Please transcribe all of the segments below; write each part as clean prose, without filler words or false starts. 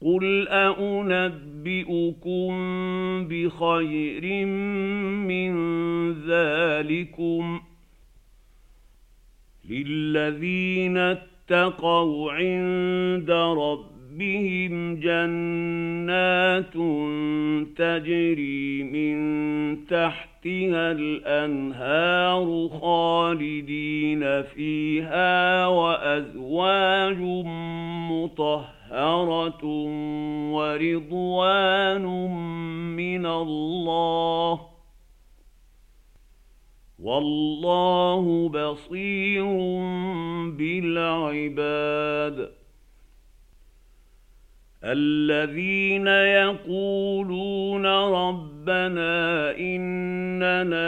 قُلْ أَؤُنَبِّئُكُم بِخَيْرٍ مِّن ذَٰلِكُمْ ۚ لِلَّذِينَ اتَّقَوْا عِندَ رَبِّهِمْ جَنَّاتٌ تَجْرِي مِن تَحْتِهَا الْأَنْهَارُ خَالِدِينَ فِيهَا وَأَزْوَاجٌ مُّطَهَّرَةٌ وَرِضْوَانٌ مِّنَ اللَّهِ ۗ وَاللَّهُ بَصِيرٌ بِالْعِبَادِ الَّذِينَ يَقُولُونَ رَبَّنَا إِنَّنَا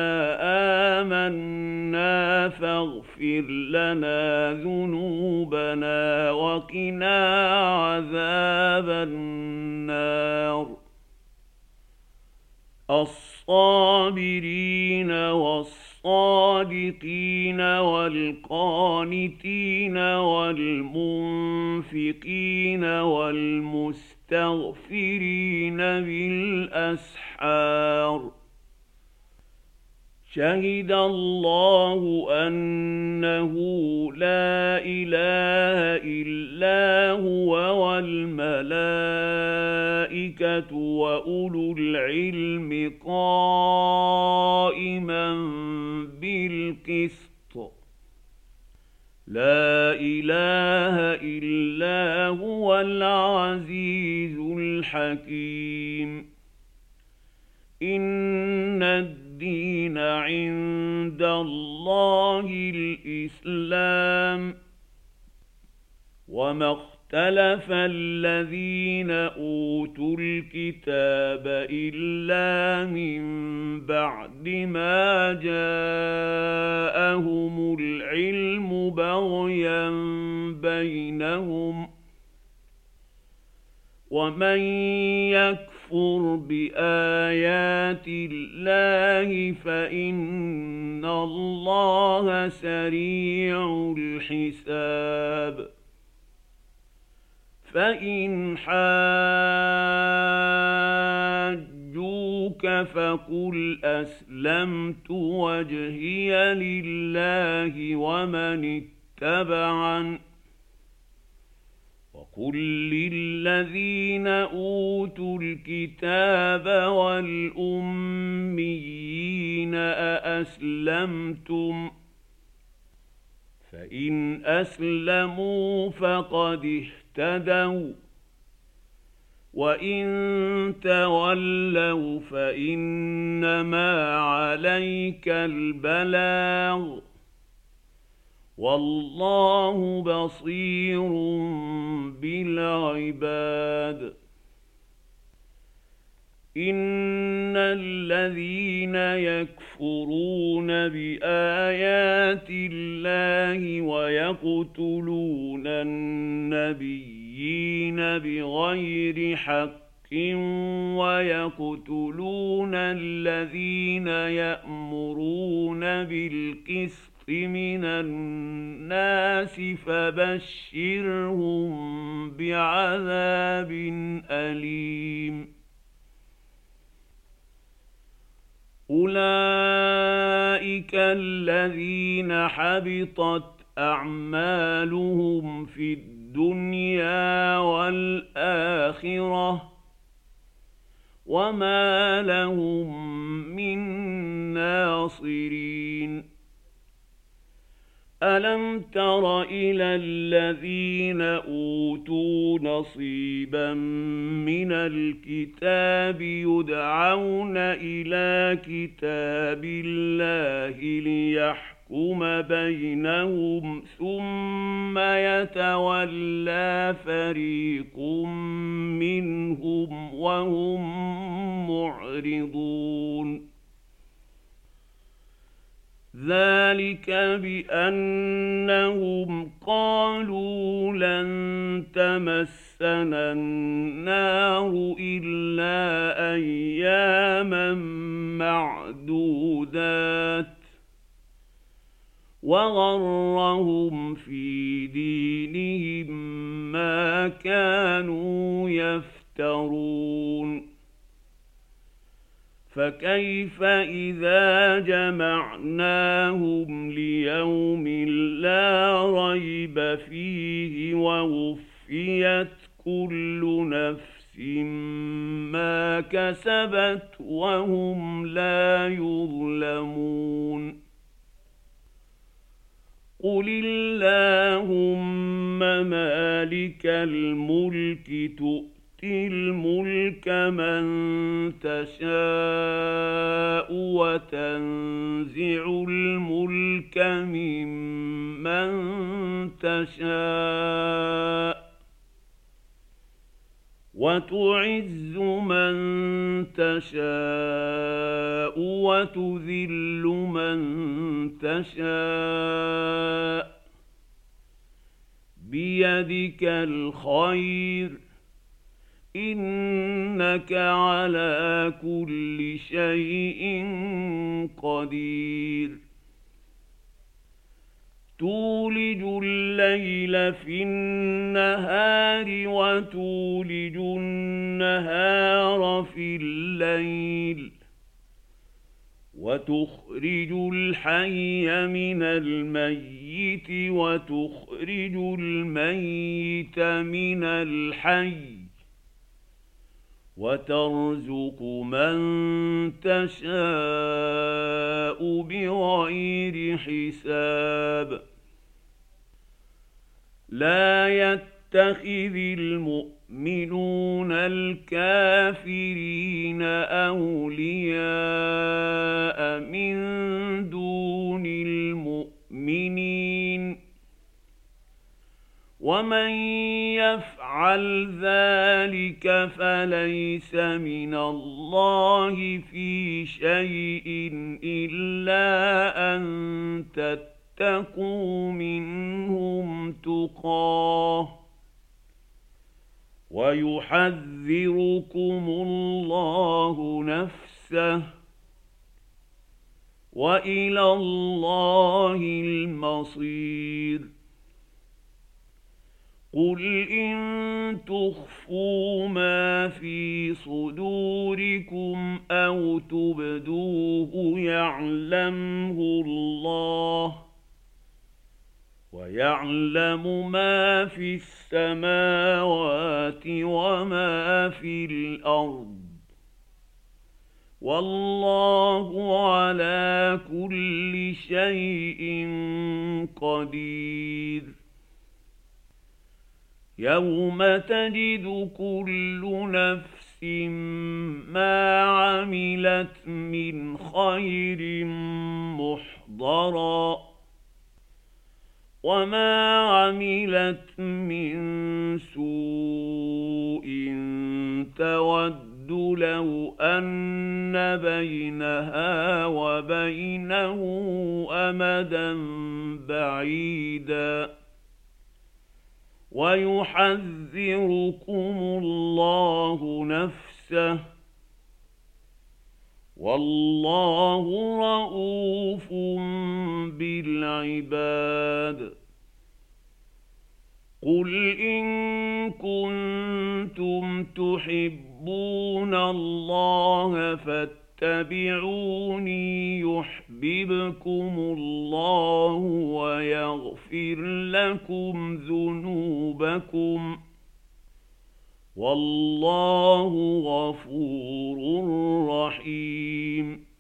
آمَنَّا فَاغْفِرْ لَنَا ذُنُوبَنَا وَقِنَا عَذَابَ النَّارِ الصَّابِرِينَ والصَّادِقِينَ وَالْقَانِتِينَ وَالْمُنفِقِينَ وَالْمُسْتَغْفِرِينَ بِالْأَسْحَارِ شَهِدَ اللَّهُ أَنَّهُ لَا إِلَٰهَ إِلَّا هُوَ وَالْمَلَائِكَةُ وَأُولُو الْعِلْمِ قَائِمًا بِالْقِسْطِ لَا إِلَٰهَ إِلَّا هُوَ الْعَزِيزُ الْحَكِيمُ إِنَّ الدِّينَ عِندَ اللَّهِ الْإِسْلَامُ ۗ وَمَا اخْتَلَفَ الَّذِينَ أُوتُوا الْكِتَابَ إِلَّا مِن بَعْدِ مَا جَاءَهُمُ الْعِلْمُ بَغْيًا بَيْنَهُمْ ۗ وَمَن يَكْفُرْ بِآيَاتِ اللَّهِ فَإِنَّ اللَّهَ سَرِيعُ الْحِسَابِ فَإِنْ حَاجُّوكَ فَقُلْ أَسْلَمْتُ وَجْهِيَ لِلَّهِ وَمَنِ اتَّبَعَنِ ۗ وَقُل لِّلَّذِينَ أُوتُوا الْكِتَابَ وَالْأُمِّيِّينَ أَأَسْلَمْتُمْ ۚ فَإِنْ أَسْلَمُوا فَقَدِ اهْتَدَوا ۖ وَّإِن تَوَلَّوْا فَإِنَّمَا عَلَيْكَ الْبَلَاغُ ۗ وَاللَّهُ بَصِيرٌ بِالْعِبَادِ إِنَّ الَّذِينَ يَكْفُرُونَ بِآيَاتِ اللَّهِ وَيَقْتُلُونَ النَّبِيِّينَ بِغَيْرِ حَقٍّ وَيَقْتُلُونَ الَّذِينَ يَأْمُرُونَ بِالْقِسْطِ مِنَ النَّاسِ فَبَشِّرْهُم بِعَذَابٍ أَلِيمٍ أُولَٰئِكَ الَّذِينَ حَبِطَتْ أَعْمَالُهُمْ فِي الدُّنْيَا وَالْآخِرَةِ وَمَا لَهُم مِّن نَّاصِرِينَ أَلَمْ تَرَ إِلَى الَّذِينَ أُوتُوا نَصِيبًا مِّنَ الْكِتَابِ يُدْعَوْنَ إِلَىٰ كِتَابِ اللَّهِ لِيَحْكُمَ بَيْنَهُمْ ثُمَّ يَتَوَلَّىٰ فَرِيقٌ مِّنْهُمْ وَهُم مُّعْرِضُونَ ذَلِكَ بِأَنَّهُمْ قَالُوا لَن تَمَسَّنَا النَّارُ إِلَّا أَيَّامًا مَّعْدُودَاتٍ وغرهم في دينهم ما كانوا يفترون فكيف إذا جمعناهم ليوم لا ريب فيه ووفيت كل نفس ما كسبت وهم لا يظلمون قل اللهم مالك الملك تؤتي الملك من تشاء وتنزع الملك ممن تشاء وتعز من تشاء وتذل من تشاء بيدك الخير إنك على كل شيء قدير تولج الليل في النهار وتولج النهار في الليل وتخرج الحي من الميت وتخرج الميت من الحي وترزق من تشاء بغير حساب لا يتخذ المؤمنون الكافرين أولياء من دون المؤمنين ومن يفعل ذلك فليس من الله في شيء إلا أن تتقوا منهم تقاه ويحذركم الله نفسه وإلى الله المصير قل إن تخفوا ما في صدوركم أو تبدوه يعلمه الله ويعلم ما في السماوات وما في الأرض والله على كل شيء قدير يوم تجد كل نفس ما عملت من خير محضرا وما عملت من سوء تود لو أن بينها وبينه أمدا بعيدا ويحذركم الله نفسه والله رءوف بالعباد قل إن كنتم تحبون الله فاتبعوني يحببكم الله ويغفر لكم ذنوبكم والله غفور رحيم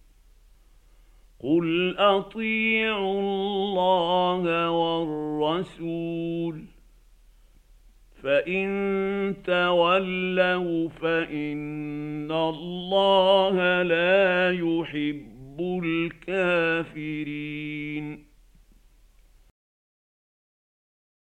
قل أطيعوا الله والرسول فإن تولوا فإن الله لا يحب الكافرين